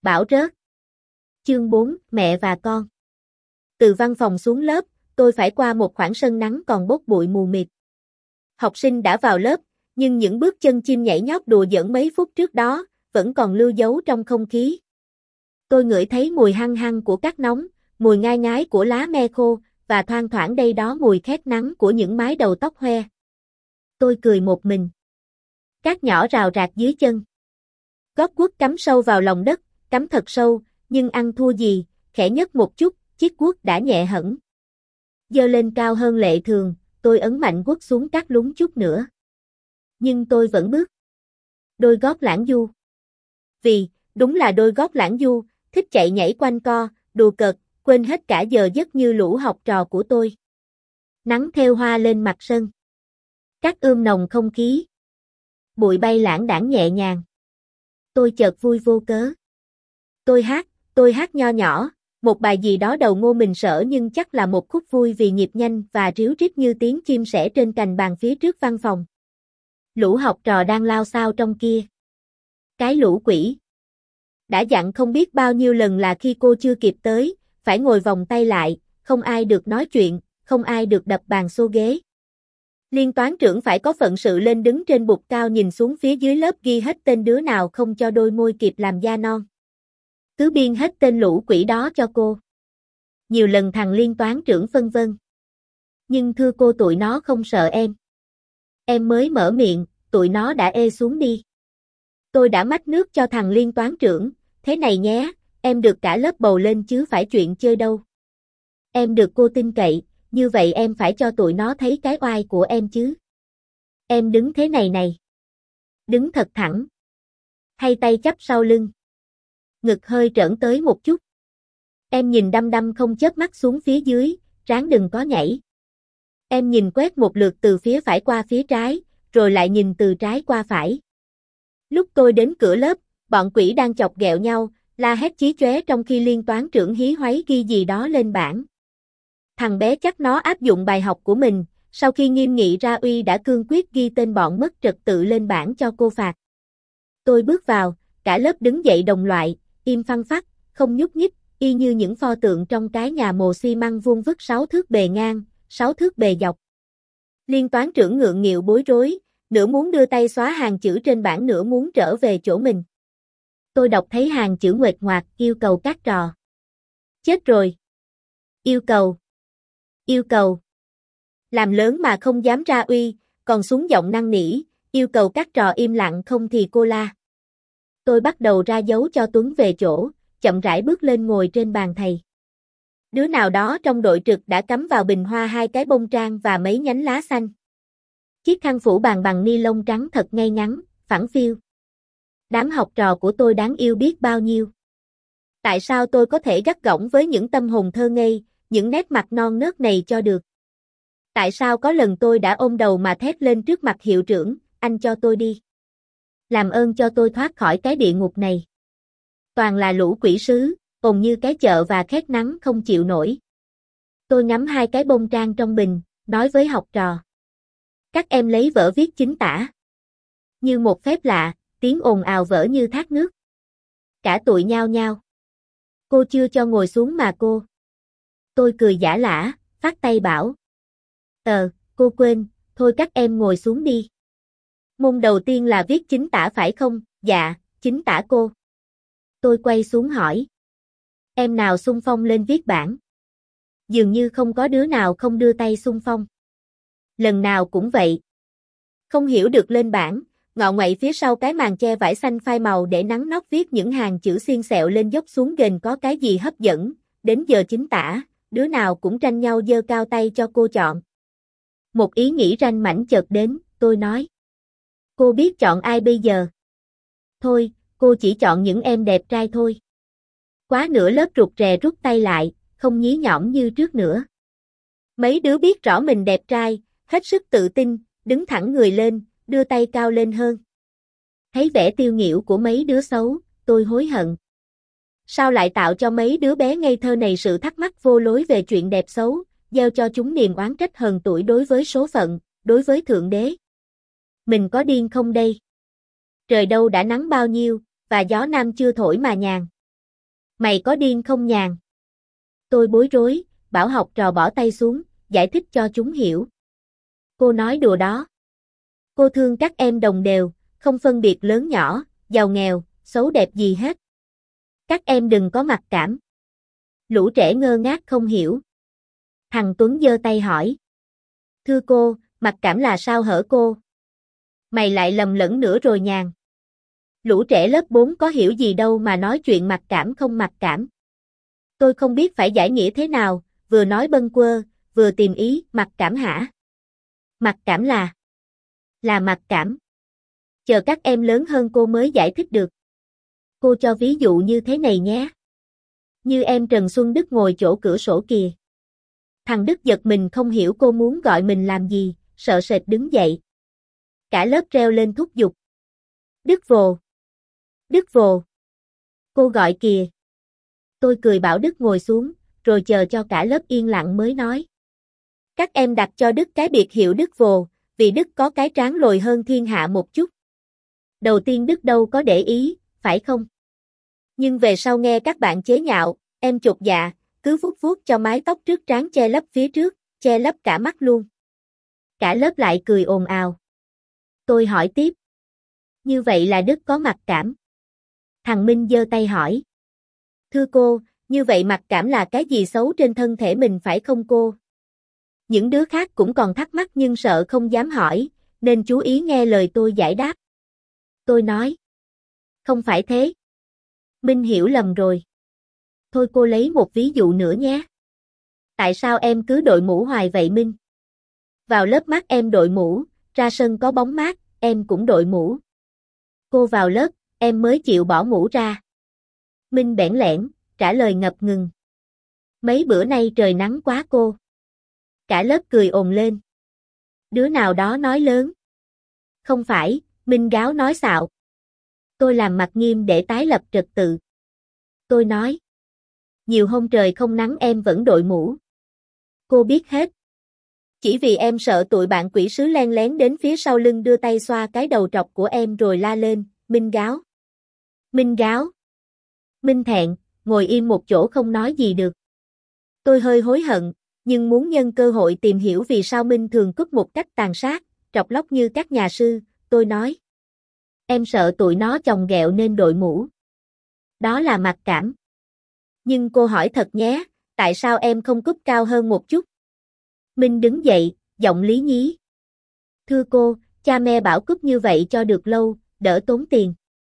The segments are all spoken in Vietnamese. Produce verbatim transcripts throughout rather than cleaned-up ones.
Bão rớt. Chương bốn, mẹ và con. Từ văn phòng xuống lớp, tôi phải qua một khoảng sân nắng còn bốc bụi mù mịt. Học sinh đã vào lớp, nhưng những bước chân chim nhảy nhót đùa giỡn mấy phút trước đó, vẫn còn lưu dấu trong không khí. Tôi ngửi thấy mùi hăng hăng của cát nóng, mùi ngai ngái của lá me khô, và thoang thoảng đây đó mùi khét nắng của những mái đầu tóc hoe. Tôi cười một mình. Cát nhỏ rào rạc dưới chân. Gót guốc cắm sâu vào lòng đất, cắm thật sâu, nhưng ăn thua gì, khẽ nhấc một chút, chiếc guốc đã nhẹ hẳn. Giơ lên cao hơn lệ thường, tôi ấn mạnh guốc xuống cát lún chút nữa. Nhưng tôi vẫn bước. Đôi gót lãng du. Vì, đúng là đôi gót lãng du, thích chạy nhảy quanh co, đùa cợt, quên hết cả giờ giấc như lũ học trò của tôi. Nắng thêu hoa lên mặt sân. Cát ươm nồng không khí. Bụi bay lãng đãng nhẹ nhàng. Tôi chợt vui vô cớ. Tôi hát, tôi hát nho nhỏ, một bài gì đó đầu ngô mình sở nhưng chắc là một khúc vui vì nhịp nhanh và ríu rít như tiếng chim sẻ trên cành bàn phía trước văn phòng. Lũ học trò đang lao xao trong kia. Cái lũ quỷ. Đã dặn không biết bao nhiêu lần là khi cô chưa kịp tới, phải ngồi vòng tay lại, không ai được nói chuyện, không ai được đập bàn xô ghế. Liên toán trưởng phải có phận sự lên đứng trên bục cao nhìn xuống phía dưới lớp ghi hết tên đứa nào không cho đôi môi kịp làm da non. Cứ biên hết tên lũ quỷ đó cho cô. Nhiều lần thằng liên toán trưởng phân vân. Nhưng thưa cô tụi nó không sợ em. Em mới mở miệng, tụi nó đã ê xuống đi. Tôi đã mách nước cho thằng liên toán trưởng, thế này nhé, em được cả lớp bầu lên chứ phải chuyện chơi đâu. Em được cô tin cậy, như vậy em phải cho tụi nó thấy cái oai của em chứ. Em đứng thế này này. Đứng thật thẳng. Hay tay chắp sau lưng. Ngực hơi trởn tới một chút. Em nhìn đăm đăm không chớp mắt xuống phía dưới, ráng đừng có nhảy. Em nhìn quét một lượt từ phía phải qua phía trái, rồi lại nhìn từ trái qua phải. Lúc tôi đến cửa lớp, bọn quỷ đang chọc ghẹo nhau, la hét chí chóe trong khi liên toán trưởng hí hoáy ghi gì đó lên bảng. Thằng bé chắc nó áp dụng bài học của mình, sau khi nghiêm nghị ra uy đã cương quyết ghi tên bọn mất trật tự lên bảng cho cô phạt. Tôi bước vào, cả lớp đứng dậy đồng loại, im phăng phắc, không nhúc nhích, y như những pho tượng trong cái nhà mồ xi măng vuông vức sáu thước bề ngang, sáu thước bề dọc. Liên toán trưởng ngượng nghịu bối rối, nửa muốn đưa tay xóa hàng chữ trên bảng nửa muốn trở về chỗ mình. Tôi đọc thấy hàng chữ nguệch ngoạc yêu cầu các trò. Chết rồi. Yêu cầu. Yêu cầu. Làm lớn mà không dám ra uy, còn xuống giọng năn nỉ, yêu cầu các trò im lặng không thì cô la. Tôi bắt đầu ra dấu cho Tuấn về chỗ, chậm rãi bước lên ngồi trên bàn thầy. Đứa nào đó trong đội trực đã cắm vào bình hoa hai cái bông trang và mấy nhánh lá xanh. Chiếc khăn phủ bàn bằng ni lông trắng thật ngay ngắn, phẳng phiu. Đám học trò của tôi đáng yêu biết bao nhiêu. Tại sao tôi có thể gắt gỏng với những tâm hồn thơ ngây, những nét mặt non nớt này cho được? Tại sao có lần tôi đã ôm đầu mà thét lên trước mặt hiệu trưởng, anh cho tôi đi. Làm ơn cho tôi thoát khỏi cái địa ngục này. Toàn là lũ quỷ sứ, ồn như cái chợ và khét nắng không chịu nổi. Tôi ngắm hai cái bông trang trong bình, nói với học trò. Các em lấy vở viết chính tả. Như một phép lạ, tiếng ồn ào vỡ như thác nước. Cả tụi nhao nhao. Cô chưa cho ngồi xuống mà cô. Tôi cười giả lả, phát tay bảo. Ờ, cô quên, thôi các em ngồi xuống đi. Môn đầu tiên là viết chính tả phải không? Dạ, chính tả cô. Tôi quay xuống hỏi. Em nào xung phong lên viết bảng? Dường như không có đứa nào không đưa tay xung phong. Lần nào cũng vậy. Không hiểu được lên bảng, ngọ ngoậy phía sau cái màn che vải xanh phai màu để nắng nót viết những hàng chữ xiên xẹo lên dốc xuống ghềnh có cái gì hấp dẫn, đến giờ chính tả, đứa nào cũng tranh nhau giơ cao tay cho cô chọn. Một ý nghĩ ranh mãnh chợt đến, tôi nói. Cô biết chọn ai bây giờ? Thôi, cô chỉ chọn những em đẹp trai thôi. Quá nửa lớp rụt rè rút tay lại, không nhí nhõm như trước nữa. Mấy đứa biết rõ mình đẹp trai, hết sức tự tin, đứng thẳng người lên, đưa tay cao lên hơn. Thấy vẻ tiêu nghỉu của mấy đứa xấu, tôi hối hận. Sao lại tạo cho mấy đứa bé ngây thơ này sự thắc mắc vô lối về chuyện đẹp xấu, gieo cho chúng niềm oán trách hờn tuổi đối với số phận, đối với Thượng Đế. Mình có điên không đây? Trời đâu đã nắng bao nhiêu, và gió nam chưa thổi mà nhàn. Mày có điên không Nhàn? Tôi bối rối, bảo học trò bỏ tay xuống, giải thích cho chúng hiểu. Cô nói đùa đó. Cô thương các em đồng đều, không phân biệt lớn nhỏ, giàu nghèo, xấu đẹp gì hết. Các em đừng có mặc cảm. Lũ trẻ ngơ ngác không hiểu. Thằng Tuấn giơ tay hỏi. Thưa cô, mặc cảm là sao hở cô? Mày lại lầm lẫn nữa rồi Nhàn. Lũ trẻ lớp bốn có hiểu gì đâu mà nói chuyện mặc cảm không mặc cảm. Tôi không biết phải giải nghĩa thế nào, vừa nói bâng quơ, vừa tìm ý, mặc cảm hả? Mặc cảm là? Là mặc cảm. Chờ các em lớn hơn cô mới giải thích được. Cô cho ví dụ như thế này nhé. Như em Trần Xuân Đức ngồi chỗ cửa sổ kìa. Thằng Đức giật mình không hiểu cô muốn gọi mình làm gì, sợ sệt đứng dậy. Cả lớp reo lên thúc giục. Đức vồ. Đức vồ. Cô gọi kìa. Tôi cười bảo Đức ngồi xuống, rồi chờ cho cả lớp yên lặng mới nói. Các em đặt cho Đức cái biệt hiệu Đức vồ, vì Đức có cái trán lồi hơn thiên hạ một chút. Đầu tiên Đức đâu có để ý, phải không? Nhưng về sau nghe các bạn chế nhạo, em chột dạ, cứ vuốt vuốt cho mái tóc trước trán che lấp phía trước, che lấp cả mắt luôn. Cả lớp lại cười ồn ào. Tôi hỏi tiếp. Như vậy là Đức có mặc cảm. Thằng Minh giơ tay hỏi. Thưa cô, như vậy mặc cảm là cái gì xấu trên thân thể mình phải không cô? Những đứa khác cũng còn thắc mắc nhưng sợ không dám hỏi, nên chú ý nghe lời tôi giải đáp. Tôi nói. Không phải thế. Minh hiểu lầm rồi. Thôi cô lấy một ví dụ nữa nhé. Tại sao em cứ đội mũ hoài vậy Minh? Vào lớp mát em đội mũ, ra sân có bóng mát, em cũng đội mũ. Cô vào lớp, em mới chịu bỏ mũ ra. Minh bẽn lẽn, trả lời ngập ngừng. Mấy bữa nay trời nắng quá cô. Cả lớp cười ồn lên. Đứa nào đó nói lớn. Không phải, Minh gáo nói xạo. Tôi làm mặt nghiêm để tái lập trật tự. Tôi nói. Nhiều hôm trời không nắng em vẫn đội mũ. Cô biết hết. Chỉ vì em sợ tụi bạn quỷ sứ len lén đến phía sau lưng đưa tay xoa cái đầu trọc của em rồi la lên, Minh gáo. Minh gáo. Minh thẹn, ngồi im một chỗ không nói gì được. Tôi hơi hối hận, nhưng muốn nhân cơ hội tìm hiểu vì sao Minh thường cúp một cách tàn sát, trọc lóc như các nhà sư, tôi nói. Em sợ tụi nó chồng ghẹo nên đội mũ. Đó là mặc cảm. Nhưng cô hỏi thật nhé, tại sao em không cúp cao hơn một chút? Minh đứng dậy, giọng lý nhí. Thưa cô, cha mẹ bảo cúp như vậy cho được lâu, đỡ tốn tiền.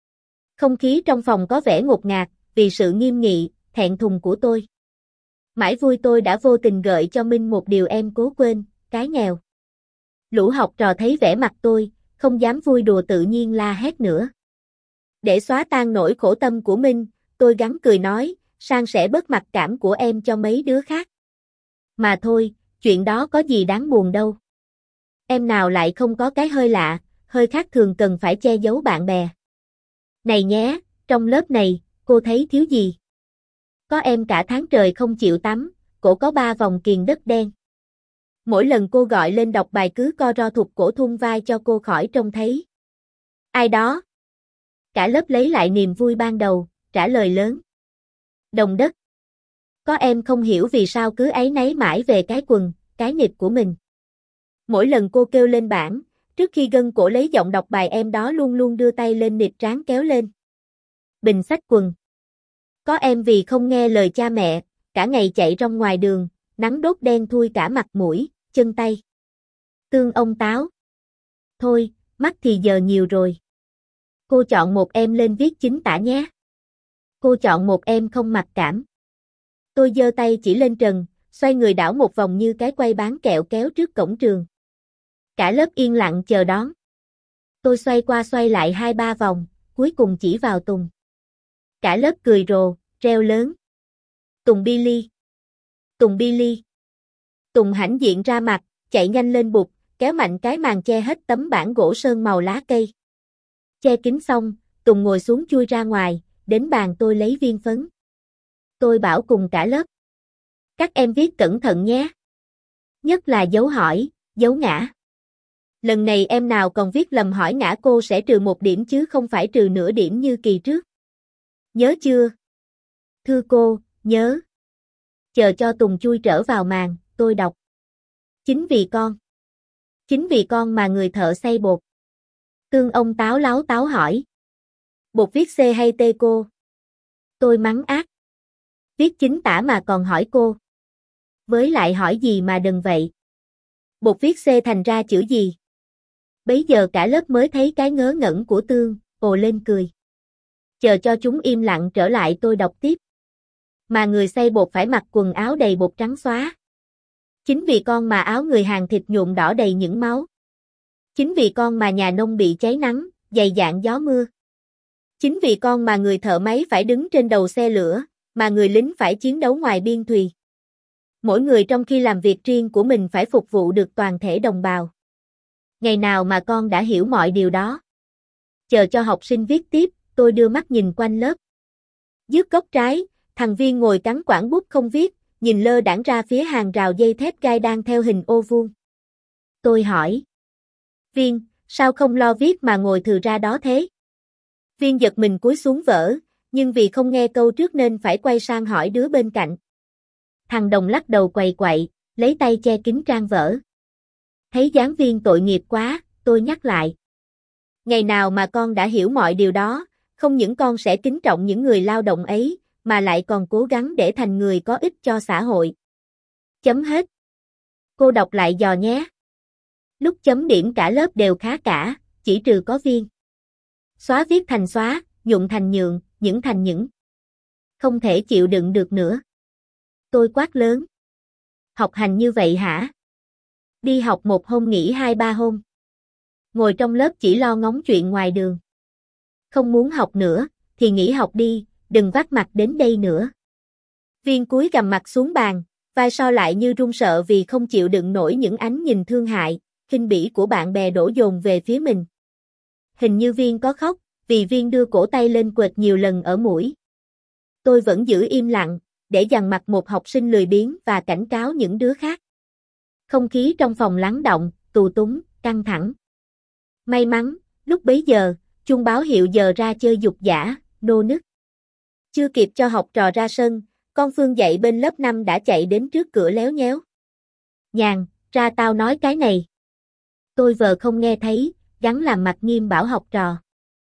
Không khí trong phòng có vẻ ngột ngạt, vì sự nghiêm nghị, thẹn thùng của tôi. Mãi vui tôi đã vô tình gợi cho Minh một điều em cố quên, cái nghèo. Lũ học trò thấy vẻ mặt tôi, không dám vui đùa tự nhiên la hét nữa. Để xóa tan nỗi khổ tâm của Minh, tôi gắng cười nói, san sẻ bớt mặc cảm của em cho mấy đứa khác. Mà thôi, chuyện đó có gì đáng buồn đâu. Em nào lại không có cái hơi lạ, hơi khác thường cần phải che giấu bạn bè. Này nhé, trong lớp này, cô thấy thiếu gì? Có em cả tháng trời không chịu tắm, cổ có ba vòng kiền đất đen. Mỗi lần cô gọi lên đọc bài cứ co ro thụt cổ thun vai cho cô khỏi trông thấy. Ai đó? Cả lớp lấy lại niềm vui ban đầu, trả lời lớn. Đồng đất. Có em không hiểu vì sao cứ áy náy mãi về cái quần, cái nịt của mình. Mỗi lần cô kêu lên bảng, trước khi gân cổ lấy giọng đọc bài em đó luôn luôn đưa tay lên nịt trán kéo lên. Bình xách quần. Có em vì không nghe lời cha mẹ, cả ngày chạy rong ngoài đường, nắng đốt đen thui cả mặt mũi, chân tay. Tương ông táo. Thôi, mắt thì giờ nhiều rồi. Cô chọn một em lên viết chính tả nhé. Cô chọn một em không mặc cảm. Tôi giơ tay chỉ lên trần, xoay người đảo một vòng như cái quay bán kẹo kéo trước cổng trường. Cả lớp yên lặng chờ đón. Tôi xoay qua xoay lại hai ba vòng, cuối cùng chỉ vào Tùng. Cả lớp cười rồ, reo lớn. Tùng Billy. Tùng Billy. Tùng hãnh diện ra mặt, chạy nhanh lên bục, kéo mạnh cái màn che hết tấm bảng gỗ sơn màu lá cây. Che kín xong, Tùng ngồi xuống chui ra ngoài, đến bàn tôi lấy viên phấn. Tôi bảo cùng cả lớp. Các em viết cẩn thận nhé. Nhất là dấu hỏi, dấu ngã. Lần này em nào còn viết lầm hỏi ngã cô sẽ trừ một điểm chứ không phải trừ nửa điểm như kỳ trước. Nhớ chưa? Thưa cô, nhớ. Chờ cho Tùng chui trở vào màn, tôi đọc. Chính vì con. Chính vì con mà người thợ xay bột. Tương ông táo láo táo hỏi. Bột viết C hay T cô? Tôi mắng ác. Viết chính tả mà còn hỏi cô. Với lại hỏi gì mà đừng vậy. Bột viết C thành ra chữ gì? Bấy giờ cả lớp mới thấy cái ngớ ngẩn của Tương, ồ lên cười. Chờ cho chúng im lặng trở lại tôi đọc tiếp. Mà người xay bột phải mặc quần áo đầy bột trắng xóa. Chính vì con mà áo người hàng thịt nhuộm đỏ đầy những máu. Chính vì con mà nhà nông bị cháy nắng, dày dạn gió mưa. Chính vì con mà người thợ máy phải đứng trên đầu xe lửa, mà người lính phải chiến đấu ngoài biên thùy. Mỗi người trong khi làm việc riêng của mình phải phục vụ được toàn thể đồng bào. Ngày nào mà con đã hiểu mọi điều đó. Chờ cho học sinh viết tiếp, tôi đưa mắt nhìn quanh lớp. Dứt góc trái, thằng Viên ngồi cắn quảng bút không viết, nhìn lơ đãng ra phía hàng rào dây thép gai đang theo hình ô vuông. Tôi hỏi. Viên, sao không lo viết mà ngồi thừ ra đó thế? Viên giật mình cúi xuống vở, nhưng vì không nghe câu trước nên phải quay sang hỏi đứa bên cạnh. Thằng Đồng lắc đầu quầy quậy, lấy tay che kín trang vở. Thấy dáng Viên tội nghiệp quá, tôi nhắc lại. Ngày nào mà con đã hiểu mọi điều đó, không những con sẽ kính trọng những người lao động ấy, mà lại còn cố gắng để thành người có ích cho xã hội. Chấm hết. Cô đọc lại dò nhé. Lúc chấm điểm cả lớp đều khá cả, chỉ trừ có Viên. Xóa viết thành xóa, nhuộm thành nhượng, những thành những. Không thể chịu đựng được nữa. Tôi quát lớn. Học hành như vậy hả? Đi học một hôm nghỉ hai ba hôm. Ngồi trong lớp chỉ lo ngóng chuyện ngoài đường. Không muốn học nữa, thì nghỉ học đi, đừng vác mặt đến đây nữa. Viên cúi gằm mặt xuống bàn, vai so lại như run sợ vì không chịu đựng nổi những ánh nhìn thương hại, khinh bỉ của bạn bè đổ dồn về phía mình. Hình như Viên có khóc, vì Viên đưa cổ tay lên quệt nhiều lần ở mũi. Tôi vẫn giữ im lặng, để dằn mặt một học sinh lười biếng và cảnh cáo những đứa khác. Không khí trong phòng lắng động, tù túng, căng thẳng. May mắn, lúc bấy giờ, chuông báo hiệu giờ ra chơi dục dã, nô nức. Chưa kịp cho học trò ra sân, con Phương dạy bên lớp năm đã chạy đến trước cửa léo nhéo. Nhàn, ra tao nói cái này. Tôi vờ không nghe thấy, gắng làm mặt nghiêm bảo học trò.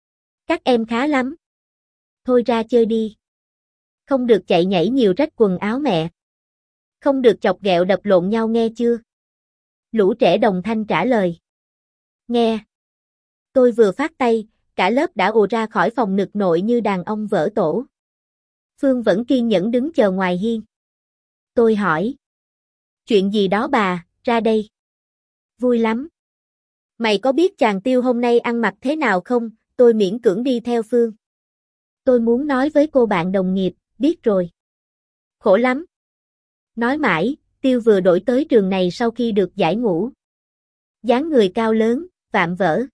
Các em khá lắm. Thôi ra chơi đi. Không được chạy nhảy nhiều rách quần áo mẹ. Không được chọc ghẹo đập lộn nhau nghe chưa? Lũ trẻ đồng thanh trả lời. Nghe. Tôi vừa phát tay, cả lớp đã ùa ra khỏi phòng nực nội như đàn ông vỡ tổ. Phương vẫn kiên nhẫn đứng chờ ngoài hiên. Tôi hỏi. Chuyện gì đó bà, ra đây. Vui lắm. Mày có biết chàng Tiêu hôm nay ăn mặc thế nào không? Tôi miễn cưỡng đi theo Phương. Tôi muốn nói với cô bạn đồng nghiệp, biết rồi. Khổ lắm. Nói mãi, Tiêu vừa đổi tới trường này sau khi được giải ngũ. Dáng người cao lớn, vạm vỡ.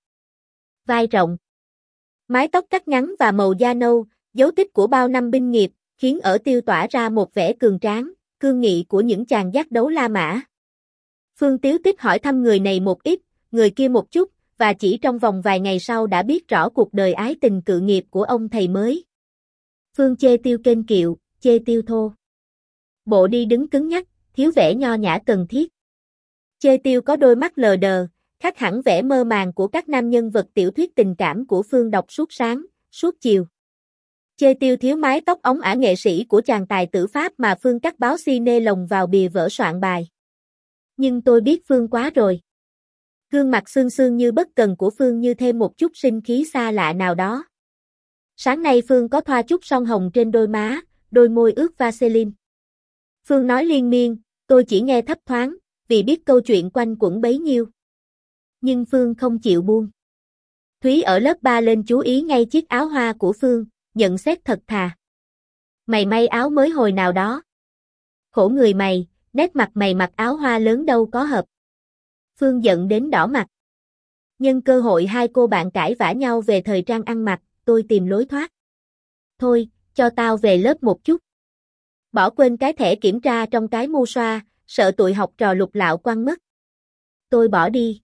Vai rộng. Mái tóc cắt ngắn và màu da nâu, dấu tích của bao năm binh nghiệp, khiến ở Tiêu tỏa ra một vẻ cường tráng, cương nghị của những chàng dắt đấu La Mã. Phương tiếu tích hỏi thăm người này một ít, người kia một chút, và chỉ trong vòng vài ngày sau đã biết rõ cuộc đời ái tình cự nghiệp của ông thầy mới. Phương chê Tiêu kênh kiệu, chê Tiêu thô. Bộ đi đứng cứng nhắc, thiếu vẻ nho nhã cần thiết. Chê Tiêu có đôi mắt lờ đờ, khác hẳn vẻ mơ màng của các nam nhân vật tiểu thuyết tình cảm của Phương đọc suốt sáng, suốt chiều. Chê Tiêu thiếu mái tóc óng ả nghệ sĩ của chàng tài tử Pháp mà Phương cắt báo cine lồng vào bìa vở soạn bài. Nhưng tôi biết Phương quá rồi. Gương mặt xương xương như bất cần của Phương như thêm một chút sinh khí xa lạ nào đó. Sáng nay Phương có thoa chút son hồng trên đôi má, đôi môi ướt Vaseline. Phương nói liên miên, tôi chỉ nghe thấp thoáng, vì biết câu chuyện quanh quẩn bấy nhiêu. Nhưng Phương không chịu buông. Thúy ở lớp ba lên chú ý ngay chiếc áo hoa của Phương, nhận xét thật thà. Mày may áo mới hồi nào đó. Khổ người mày, nét mặt mày mặc áo hoa lớn đâu có hợp. Phương giận đến đỏ mặt. Nhân cơ hội hai cô bạn cãi vã nhau về thời trang ăn mặc, tôi tìm lối thoát. Thôi, cho tao về lớp một chút. Bỏ quên cái thẻ kiểm tra trong cái mu xoa, sợ tụi học trò lục lạo quăng mất. Tôi bỏ đi.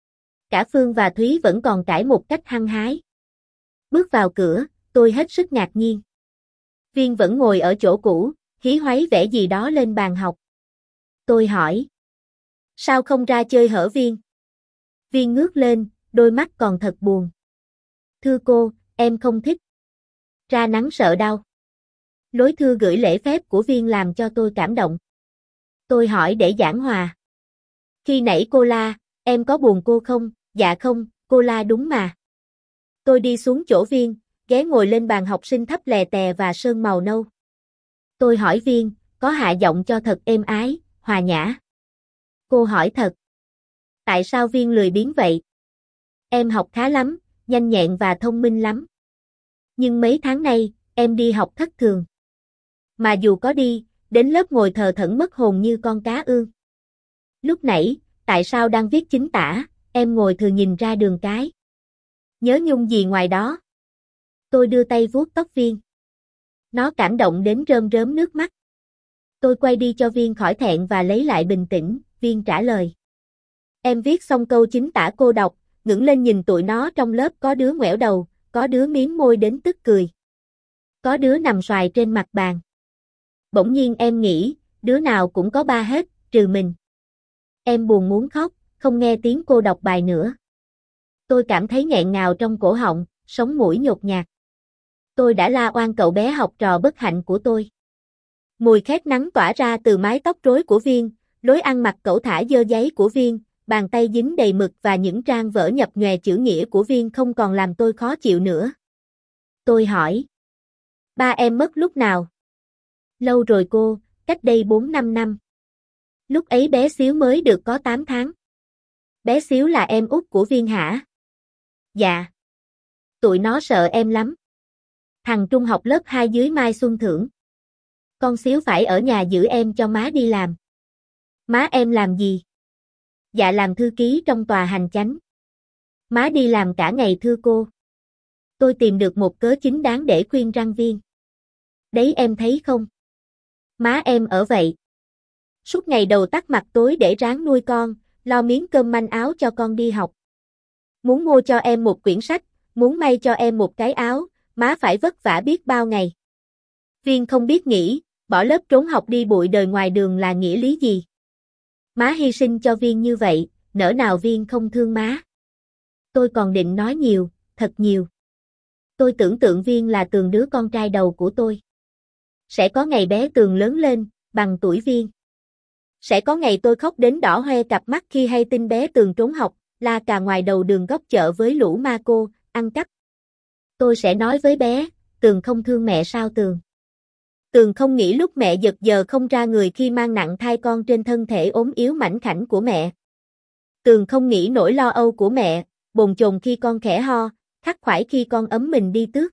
Cả Phương và Thúy vẫn còn cãi một cách hăng hái. Bước vào cửa, tôi hết sức ngạc nhiên. Viên vẫn ngồi ở chỗ cũ, hí hoáy vẽ gì đó lên bàn học. Tôi hỏi. Sao không ra chơi hở Viên? Viên ngước lên, đôi mắt còn thật buồn. Thưa cô, em không thích. Ra nắng sợ đau. Lối thư gửi lễ phép của Viên làm cho tôi cảm động. Tôi hỏi để giảng hòa. Khi nãy cô la, em có buồn cô không? Dạ không, cô la đúng mà. Tôi đi xuống chỗ Viên, ghé ngồi lên bàn học sinh thấp lè tè và sơn màu nâu. Tôi hỏi Viên, có hạ giọng cho thật êm ái, hòa nhã. Cô hỏi thật. Tại sao Viên lười biếng vậy? Em học khá lắm, nhanh nhẹn và thông minh lắm. Nhưng mấy tháng nay, em đi học thất thường. Mà dù có đi, đến lớp ngồi thờ thẫn mất hồn như con cá ương. Lúc nãy, tại sao đang viết chính tả, em ngồi thừa nhìn ra đường cái. Nhớ nhung gì ngoài đó? Tôi đưa tay vuốt tóc Viên. Nó cảm động đến rơm rớm nước mắt. Tôi quay đi cho Viên khỏi thẹn và lấy lại bình tĩnh, Viên trả lời. Em viết xong câu chính tả cô đọc, ngẩng lên nhìn tụi nó trong lớp có đứa ngoẻo đầu, có đứa mím môi đến tức cười. Có đứa nằm xoài trên mặt bàn. Bỗng nhiên em nghĩ, đứa nào cũng có ba hết, trừ mình. Em buồn muốn khóc, không nghe tiếng cô đọc bài nữa. Tôi cảm thấy nghẹn ngào trong cổ họng, sống mũi nhột nhạt. Tôi đã la oan cậu bé học trò bất hạnh của tôi. Mùi khét nắng tỏa ra từ mái tóc rối của Viên, lối ăn mặc cẩu thả dơ giấy của Viên, bàn tay dính đầy mực và những trang vở nhập nhòe chữ nghĩa của Viên không còn làm tôi khó chịu nữa. Tôi hỏi. Ba em mất lúc nào? Lâu rồi cô, cách đây bốn năm năm. Lúc ấy bé Xíu mới được có tám tháng. Bé Xíu là em út của Viên hả? Dạ. Tụi nó sợ em lắm. Thằng Trung học lớp hai dưới Mai Xuân Thưởng. Con Xíu phải ở nhà giữ em cho má đi làm. Má em làm gì? Dạ làm thư ký trong tòa hành chánh. Má đi làm cả ngày thưa cô. Tôi tìm được một cớ chính đáng để khuyên răn Viên. Đấy em thấy không? Má em ở vậy. Suốt ngày đầu tắt mặt tối để ráng nuôi con, lo miếng cơm manh áo cho con đi học. Muốn mua cho em một quyển sách, muốn may cho em một cái áo, má phải vất vả biết bao ngày. Viên không biết nghĩ, bỏ lớp trốn học đi bụi đời ngoài đường là nghĩa lý gì. Má hy sinh cho Viên như vậy, nỡ nào Viên không thương má. Tôi còn định nói nhiều, thật nhiều. Tôi tưởng tượng Viên là Tường đứa con trai đầu của tôi. Sẽ có ngày bé Tường lớn lên, bằng tuổi Viên. Sẽ có ngày tôi khóc đến đỏ hoe cặp mắt khi hay tin bé Tường trốn học, la cà ngoài đầu đường góc chợ với lũ ma cô, ăn cắp. Tôi sẽ nói với bé, Tường không thương mẹ sao Tường? Tường không nghĩ lúc mẹ giật giờ không ra người khi mang nặng thai con trên thân thể ốm yếu mảnh khảnh của mẹ. Tường không nghĩ nỗi lo âu của mẹ, bồn chồn khi con khẽ ho, khắc khoải khi con ấm mình đi tước.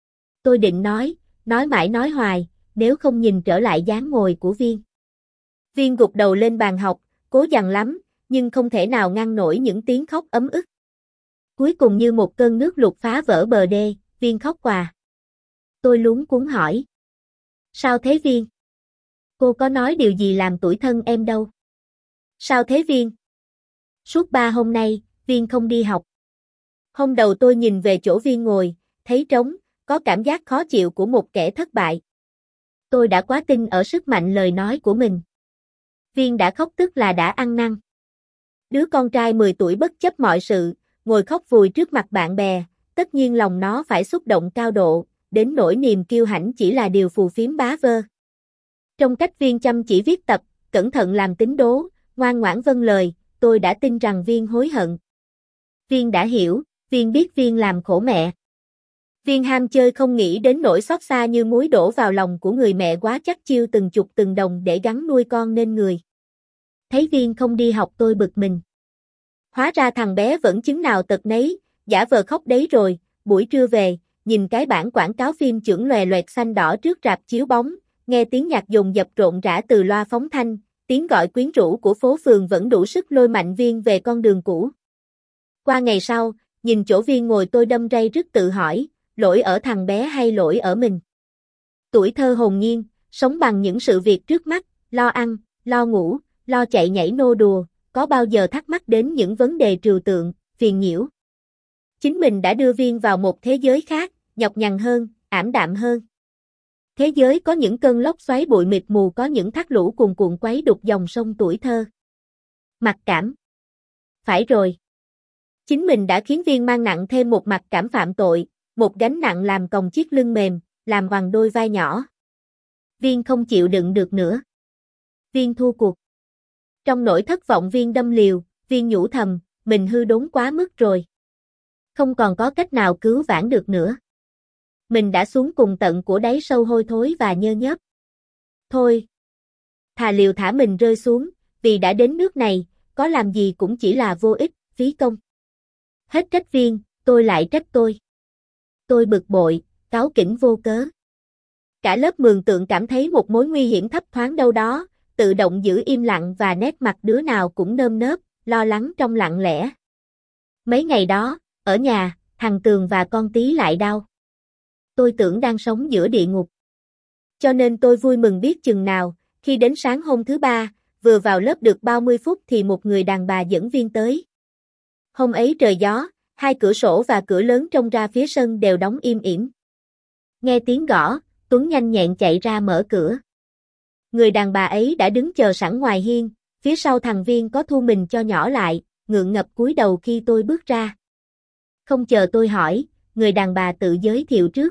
Tôi định nói, nói mãi nói hoài, nếu không nhìn trở lại dáng ngồi của Viên. Viên gục đầu lên bàn học, cố dằn lắm, nhưng không thể nào ngăn nổi những tiếng khóc ấm ức. Cuối cùng như một cơn nước lụt phá vỡ bờ đê, Viên khóc òa. Tôi luống cuống hỏi. Sao thế Viên? Cô có nói điều gì làm tủi thân em đâu. Sao thế Viên? Suốt ba hôm nay, Viên không đi học. Hôm đầu tôi nhìn về chỗ Viên ngồi, thấy trống, có cảm giác khó chịu của một kẻ thất bại. Tôi đã quá tin ở sức mạnh lời nói của mình. Viên đã khóc tức là đã ăn năn. Đứa con trai mười tuổi bất chấp mọi sự, ngồi khóc vùi trước mặt bạn bè, tất nhiên lòng nó phải xúc động cao độ, đến nỗi niềm kiêu hãnh chỉ là điều phù phiếm bá vơ. Trong cách Viên chăm chỉ viết tập, cẩn thận làm tín đố, ngoan ngoãn vâng lời, tôi đã tin rằng Viên hối hận. Viên đã hiểu, Viên biết Viên làm khổ mẹ. Viên ham chơi không nghĩ đến nỗi xót xa như muối đổ vào lòng của người mẹ quá chắc chiêu từng chục từng đồng để gắn nuôi con nên người. Thấy Viên không đi học tôi bực mình. Hóa ra thằng bé vẫn chứng nào tật nấy, giả vờ khóc đấy rồi, buổi trưa về, nhìn cái bảng quảng cáo phim chưởng lòe loẹt xanh đỏ trước rạp chiếu bóng, nghe tiếng nhạc dồn dập rộn rã từ loa phóng thanh, tiếng gọi quyến rũ của phố phường vẫn đủ sức lôi mạnh Viên về con đường cũ. Qua ngày sau, nhìn chỗ Viên ngồi tôi đâm ray rứt tự hỏi, lỗi ở thằng bé hay lỗi ở mình? Tuổi thơ hồn nhiên, sống bằng những sự việc trước mắt, lo ăn, lo ngủ, lo chạy nhảy nô đùa, có bao giờ thắc mắc đến những vấn đề trừu tượng, phiền nhiễu. Chính mình đã đưa Viên vào một thế giới khác, nhọc nhằn hơn, ảm đạm hơn. Thế giới có những cơn lốc xoáy bụi mịt mù, có những thác lũ cuồn cuộn quấy đục dòng sông tuổi thơ. Mặc cảm. Phải rồi. Chính mình đã khiến Viên mang nặng thêm một mặc cảm phạm tội, một gánh nặng làm còng chiếc lưng mềm, làm hoàng đôi vai nhỏ. Viên không chịu đựng được nữa. Viên thua cuộc. Trong nỗi thất vọng Viên đâm liều, Viên nhủ thầm, mình hư đốn quá mức rồi. Không còn có cách nào cứu vãn được nữa. Mình đã xuống cùng tận của đáy sâu hôi thối và nhơ nhớp. Thôi. Thà liều thả mình rơi xuống, vì đã đến nước này, có làm gì cũng chỉ là vô ích, phí công. Hết trách Viên, tôi lại trách tôi. Tôi bực bội, cáu kỉnh vô cớ. Cả lớp mường tượng cảm thấy một mối nguy hiểm thấp thoáng đâu đó, tự động giữ im lặng và nét mặt đứa nào cũng nơm nớp, lo lắng trong lặng lẽ. Mấy ngày đó, ở nhà, thằng Tường và con Tí lại đau. Tôi tưởng đang sống giữa địa ngục. Cho nên tôi vui mừng biết chừng nào, khi đến sáng hôm thứ ba, vừa vào lớp được ba mươi phút thì một người đàn bà dẫn Viên tới. Hôm ấy trời gió, hai cửa sổ và cửa lớn trông ra phía sân đều đóng im ỉm. Nghe tiếng gõ, Tuấn nhanh nhẹn chạy ra mở cửa. Người đàn bà ấy đã đứng chờ sẵn ngoài hiên, phía sau thằng Viên có thu mình cho nhỏ lại, ngượng ngập cúi đầu khi tôi bước ra. Không chờ tôi hỏi, người đàn bà tự giới thiệu trước.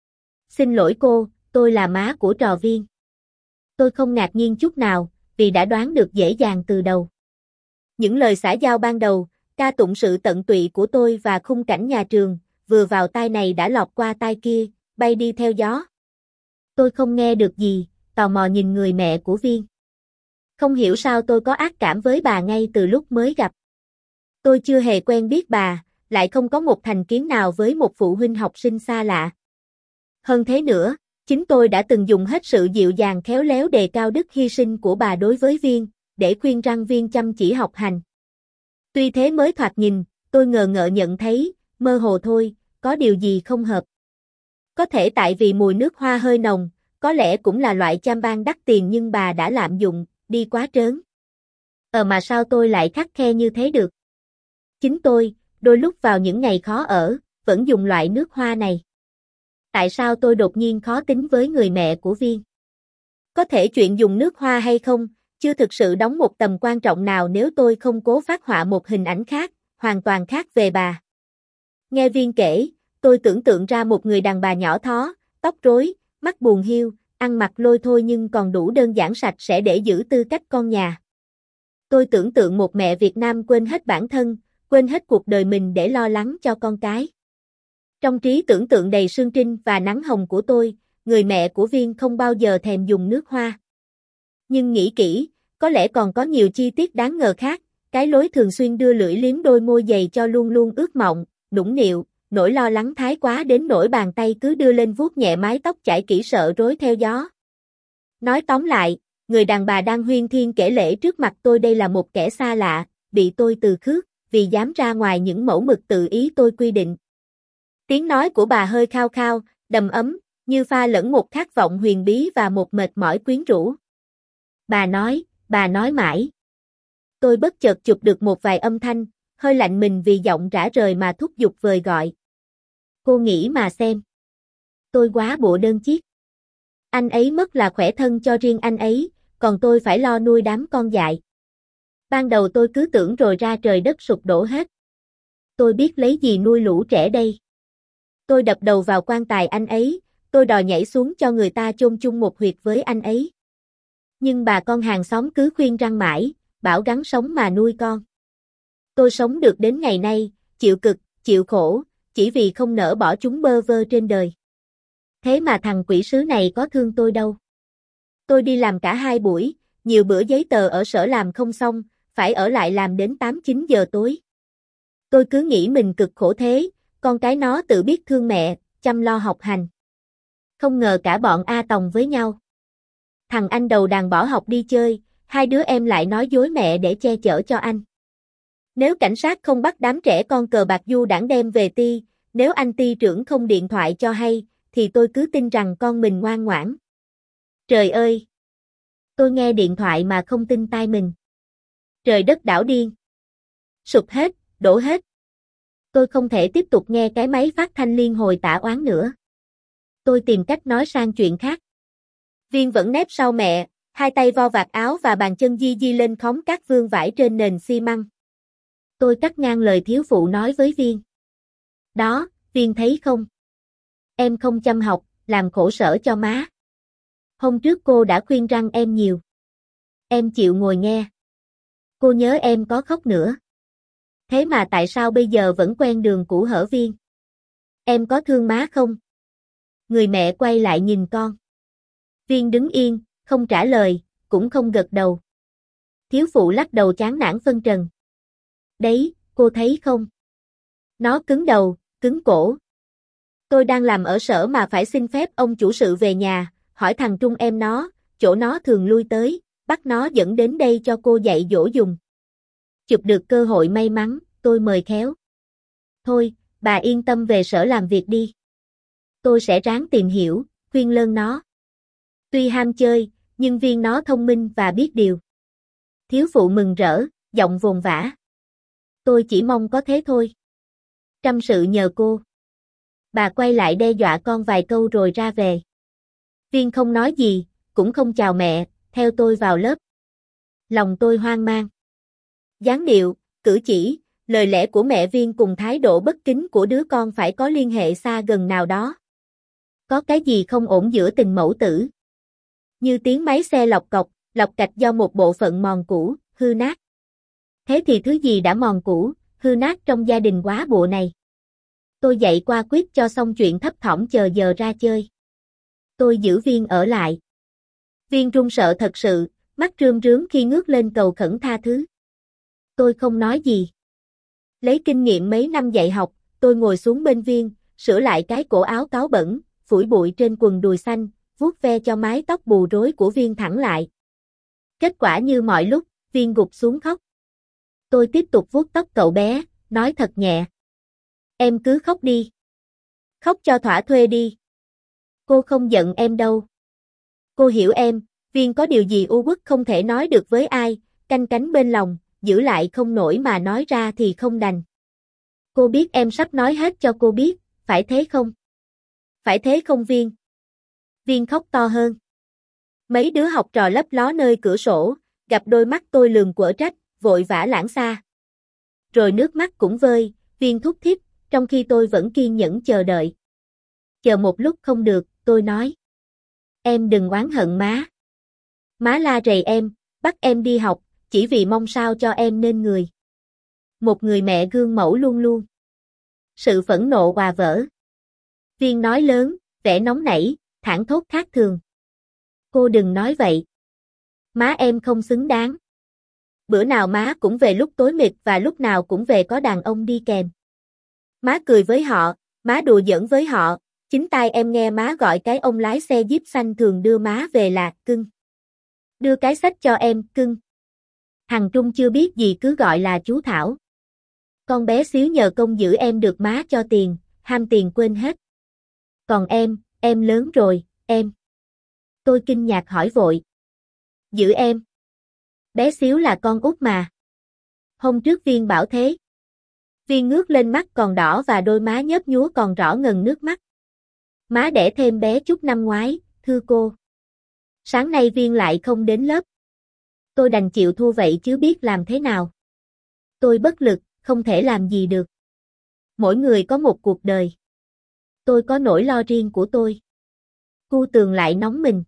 Xin lỗi cô, tôi là má của trò Viên. Tôi không ngạc nhiên chút nào, vì đã đoán được dễ dàng từ đầu. Những lời xã giao ban đầu, ca tụng sự tận tụy của tôi và khung cảnh nhà trường, vừa vào tai này đã lọt qua tai kia, bay đi theo gió. Tôi không nghe được gì, tò mò nhìn người mẹ của Viên. Không hiểu sao tôi có ác cảm với bà ngay từ lúc mới gặp. Tôi chưa hề quen biết bà, lại không có một thành kiến nào với một phụ huynh học sinh xa lạ. Hơn thế nữa, chính tôi đã từng dùng hết sự dịu dàng khéo léo đề cao đức hy sinh của bà đối với Viên, để khuyên răn Viên chăm chỉ học hành. Tuy thế mới thoạt nhìn, tôi ngờ ngợ nhận thấy, mơ hồ thôi, có điều gì không hợp. Có thể tại vì mùi nước hoa hơi nồng, có lẽ cũng là loại cham ban đắt tiền nhưng bà đã lạm dụng, đi quá trớn. Ờ mà sao tôi lại khắt khe như thế được? Chính tôi, đôi lúc vào những ngày khó ở, vẫn dùng loại nước hoa này. Tại sao tôi đột nhiên khó tính với người mẹ của Viên? Có thể chuyện dùng nước hoa hay không, chưa thực sự đóng một tầm quan trọng nào nếu tôi không cố phát họa một hình ảnh khác, hoàn toàn khác về bà. Nghe Viên kể, tôi tưởng tượng ra một người đàn bà nhỏ thó, tóc rối, mắt buồn hiu, ăn mặc lôi thôi nhưng còn đủ đơn giản sạch sẽ để giữ tư cách con nhà. Tôi tưởng tượng một mẹ Việt Nam quên hết bản thân, quên hết cuộc đời mình để lo lắng cho con cái. Trong trí tưởng tượng đầy sương trinh và nắng hồng của tôi, người mẹ của Viên không bao giờ thèm dùng nước hoa. Nhưng nghĩ kỹ, có lẽ còn có nhiều chi tiết đáng ngờ khác, cái lối thường xuyên đưa lưỡi liếm đôi môi dày cho luôn luôn ướt mọng, nũng nịu, nỗi lo lắng thái quá đến nỗi bàn tay cứ đưa lên vuốt nhẹ mái tóc chải kỹ sợ rối theo gió. Nói tóm lại, người đàn bà đang huyên thuyên kể lể trước mặt tôi đây là một kẻ xa lạ, bị tôi từ khước, vì dám ra ngoài những mẫu mực tự ý tôi quy định. Tiếng nói của bà hơi khao khao, đầm ấm, như pha lẫn một khát vọng huyền bí và một mệt mỏi quyến rũ. Bà nói, bà nói mãi. Tôi bất chợt chụp được một vài âm thanh, hơi lạnh mình vì giọng rã rời mà thúc giục vời gọi. Cô nghĩ mà xem. Tôi quá bộ đơn chiếc. Anh ấy mất là khỏe thân cho riêng anh ấy, còn tôi phải lo nuôi đám con dại. Ban đầu tôi cứ tưởng rồi ra trời đất sụp đổ hết. Tôi biết lấy gì nuôi lũ trẻ đây. Tôi đập đầu vào quan tài anh ấy, tôi đòi nhảy xuống cho người ta chôn chung một huyệt với anh ấy. Nhưng bà con hàng xóm cứ khuyên răn mãi, bảo gắng sống mà nuôi con. Tôi sống được đến ngày nay, chịu cực, chịu khổ, chỉ vì không nỡ bỏ chúng bơ vơ trên đời. Thế mà thằng quỷ sứ này có thương tôi đâu. Tôi đi làm cả hai buổi, nhiều bữa giấy tờ ở sở làm không xong, phải ở lại làm đến tám chín giờ tối. Tôi cứ nghĩ mình cực khổ thế, con cái nó tự biết thương mẹ, chăm lo học hành. Không ngờ cả bọn A tòng với nhau. Thằng anh đầu đàn bỏ học đi chơi, hai đứa em lại nói dối mẹ để che chở cho anh. Nếu cảnh sát không bắt đám trẻ con cờ bạc du đảng đem về ty, nếu anh ty trưởng không điện thoại cho hay, thì tôi cứ tin rằng con mình ngoan ngoãn. Trời ơi! Tôi nghe điện thoại mà không tin tai mình. Trời đất đảo điên. Sụp hết, đổ hết. Tôi không thể tiếp tục nghe cái máy phát thanh liên hồi tả oán nữa. Tôi tìm cách nói sang chuyện khác. Viên vẫn nép sau mẹ, hai tay vo vạt áo và bàn chân di di lên khóm các vương vãi trên nền xi măng. Tôi cắt ngang lời thiếu phụ nói với Viên. Đó, Viên thấy không? Em không chăm học, làm khổ sở cho má. Hôm trước cô đã khuyên răn em nhiều. Em chịu ngồi nghe. Cô nhớ em có khóc nữa. Thế mà tại sao bây giờ vẫn quen đường cũ hở Viên? Em có thương má không? Người mẹ quay lại nhìn con. Viên đứng yên, không trả lời, cũng không gật đầu. Thiếu phụ lắc đầu chán nản phân trần. Đấy, cô thấy không? Nó cứng đầu, cứng cổ. Tôi đang làm ở sở mà phải xin phép ông chủ sự về nhà, hỏi thằng Trung em nó, chỗ nó thường lui tới, bắt nó dẫn đến đây cho cô dạy dỗ dùng. Chụp được cơ hội may mắn, tôi mời khéo. Thôi, bà yên tâm về sở làm việc đi. Tôi sẽ ráng tìm hiểu, khuyên lơn nó. Tuy ham chơi, nhưng Viên nó thông minh và biết điều. Thiếu phụ mừng rỡ, giọng vồn vã. Tôi chỉ mong có thế thôi. Trăm sự nhờ cô. Bà quay lại đe dọa con vài câu rồi ra về. Viên không nói gì, cũng không chào mẹ, theo tôi vào lớp. Lòng tôi hoang mang. Dáng điệu, cử chỉ, lời lẽ của mẹ Viên cùng thái độ bất kính của đứa con phải có liên hệ xa gần nào đó. Có cái gì không ổn giữa tình mẫu tử. Như tiếng máy xe lọc cọc, lọc cạch do một bộ phận mòn cũ, hư nát. Thế thì thứ gì đã mòn cũ, hư nát trong gia đình quá bộ này? Tôi dạy qua quyết cho xong chuyện thấp thỏm chờ giờ ra chơi. Tôi giữ Viên ở lại. Viên run sợ thật sự, mắt rơm rớm khi ngước lên cầu khẩn tha thứ. Tôi không nói gì. Lấy kinh nghiệm mấy năm dạy học, tôi ngồi xuống bên Viên, sửa lại cái cổ áo cáu bẩn, phủi bụi trên quần đùi xanh, vuốt ve cho mái tóc bù rối của Viên thẳng lại. Kết quả như mọi lúc, Viên gục xuống khóc. Tôi tiếp tục vuốt tóc cậu bé, nói thật nhẹ. Em cứ khóc đi. Khóc cho thỏa thuê đi. Cô không giận em đâu. Cô hiểu em, Viên có điều gì u uất không thể nói được với ai, canh cánh bên lòng, giữ lại không nổi mà nói ra thì không đành. Cô biết em sắp nói hết cho cô biết, phải thế không? Phải thế không Viên? Viên khóc to hơn. Mấy đứa học trò lấp ló nơi cửa sổ, gặp đôi mắt tôi lườm quở trách, vội vã lãng xa. Rồi nước mắt cũng vơi, Viên thúc thít, trong khi tôi vẫn kiên nhẫn chờ đợi. Chờ một lúc không được, tôi nói. Em đừng oán hận má. Má la rầy em, bắt em đi học, chỉ vì mong sao cho em nên người. Một người mẹ gương mẫu luôn luôn. Sự phẫn nộ hòa vỡ. Viên nói lớn, vẻ nóng nảy, thảng thốt khác thường. Cô đừng nói vậy. Má em không xứng đáng. Bữa nào má cũng về lúc tối mịt và lúc nào cũng về có đàn ông đi kèm. Má cười với họ, má đùa giỡn với họ, chính tai em nghe má gọi cái ông lái xe Jeep xanh thường đưa má về là cưng. Đưa cái sách cho em, cưng. Thằng Trung chưa biết gì cứ gọi là chú Thảo. Con bé xíu nhờ công giữ em được má cho tiền, ham tiền quên hết. Còn em, em lớn rồi, em. Tôi kinh ngạc hỏi vội. Giữ em. Bé xíu là con út mà. Hôm trước Viên bảo thế. Viên ngước lên mắt còn đỏ và đôi má nhớp nhúa còn rõ ngần nước mắt. Má đẻ thêm bé chút năm ngoái, thưa cô. Sáng nay Viên lại không đến lớp. Tôi đành chịu thua vậy chứ biết làm thế nào. Tôi bất lực, không thể làm gì được. Mỗi người có một cuộc đời. Tôi có nỗi lo riêng của tôi. Cu Tường lại nóng mình.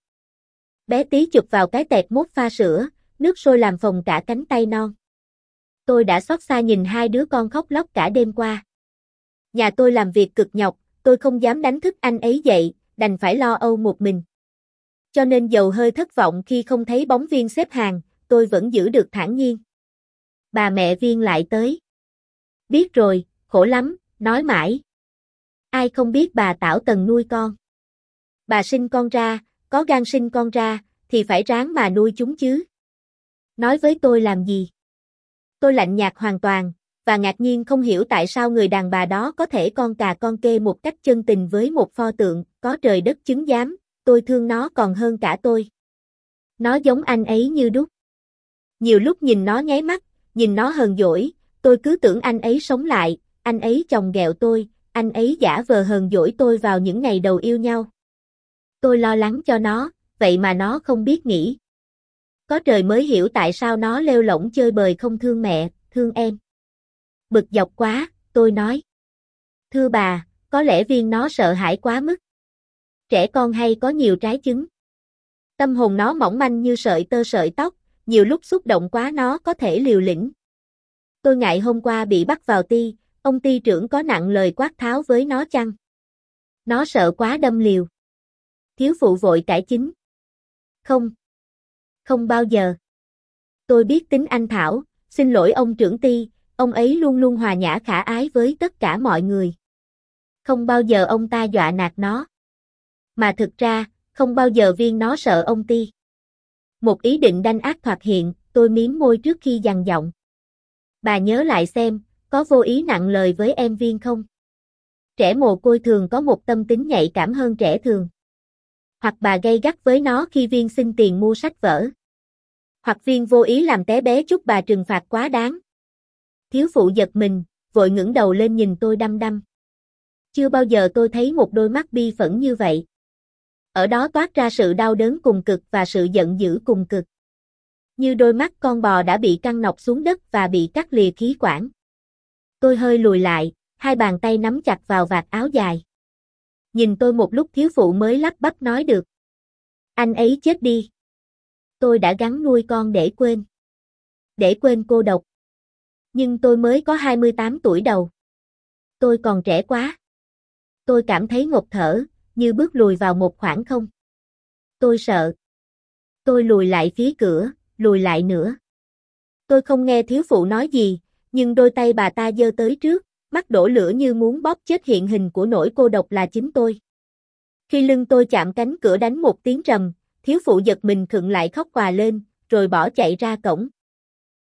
Bé tí chụp vào cái tẹt mốt pha sữa, nước sôi làm phồng cả cánh tay non. Tôi đã xót xa nhìn hai đứa con khóc lóc cả đêm qua. Nhà tôi làm việc cực nhọc, tôi không dám đánh thức anh ấy dậy, đành phải lo âu một mình. Cho nên dầu hơi thất vọng khi không thấy bóng Viên xếp hàng, tôi vẫn giữ được thản nhiên. Bà mẹ Viên lại tới. Biết rồi, khổ lắm, nói mãi. Ai không biết bà Tảo Tần nuôi con. Bà sinh con ra, có gan sinh con ra, thì phải ráng mà nuôi chúng chứ. Nói với tôi làm gì? Tôi lạnh nhạt hoàn toàn, và ngạc nhiên không hiểu tại sao người đàn bà đó có thể con cà con kê một cách chân tình với một pho tượng, có trời đất chứng giám, tôi thương nó còn hơn cả tôi. Nó giống anh ấy như đúc. Nhiều lúc nhìn nó nháy mắt, nhìn nó hờn dỗi, tôi cứ tưởng anh ấy sống lại, anh ấy chồng ghẹo tôi, anh ấy giả vờ hờn dỗi tôi vào những ngày đầu yêu nhau. Tôi lo lắng cho nó, vậy mà nó không biết nghĩ. Có trời mới hiểu tại sao nó lêu lổng chơi bời không thương mẹ, thương em. Bực dọc quá, tôi nói. Thưa bà, có lẽ Viên nó sợ hãi quá mức. Trẻ con hay có nhiều trái trứng. Tâm hồn nó mỏng manh như sợi tơ sợi tóc, nhiều lúc xúc động quá nó có thể liều lĩnh. Tôi ngại hôm qua bị bắt vào ti, ông ty trưởng có nặng lời quát tháo với nó chăng? Nó sợ quá đâm liều. Thiếu phụ vội cải chính. Không. Không bao giờ. Tôi biết tính anh Thảo, xin lỗi ông trưởng ty, ông ấy luôn luôn hòa nhã khả ái với tất cả mọi người. Không bao giờ ông ta dọa nạt nó. Mà thực ra, không bao giờ Viên nó sợ ông ty. Một ý định đanh ác thoạt hiện, tôi miếm môi trước khi dằn giọng. Bà nhớ lại xem, có vô ý nặng lời với em Viên không? Trẻ mồ côi thường có một tâm tính nhạy cảm hơn trẻ thường. Hoặc bà gay gắt với nó khi Viên xin tiền mua sách vở. Hoặc Viên vô ý làm té bé chút bà trừng phạt quá đáng. Thiếu phụ giật mình, vội ngẩng đầu lên nhìn tôi đăm đăm. Chưa bao giờ tôi thấy một đôi mắt bi phẫn như vậy. Ở đó toát ra sự đau đớn cùng cực và sự giận dữ cùng cực. Như đôi mắt con bò đã bị căng nọc xuống đất và bị cắt lìa khí quản. Tôi hơi lùi lại, hai bàn tay nắm chặt vào vạt áo dài. Nhìn tôi một lúc thiếu phụ mới lắp bắp nói được. Anh ấy chết đi. Tôi đã gắng nuôi con để quên. Để quên cô độc. Nhưng tôi mới có hai mươi tám tuổi đầu. Tôi còn trẻ quá. Tôi cảm thấy ngộp thở, như bước lùi vào một khoảng không. Tôi sợ. Tôi lùi lại phía cửa, lùi lại nữa. Tôi không nghe thiếu phụ nói gì, nhưng đôi tay bà ta giơ tới trước, mắt đổ lửa như muốn bóp chết hiện hình của nỗi cô độc là chính tôi. Khi lưng tôi chạm cánh cửa đánh một tiếng trầm, thiếu phụ giật mình khựng lại khóc òa lên, rồi bỏ chạy ra cổng.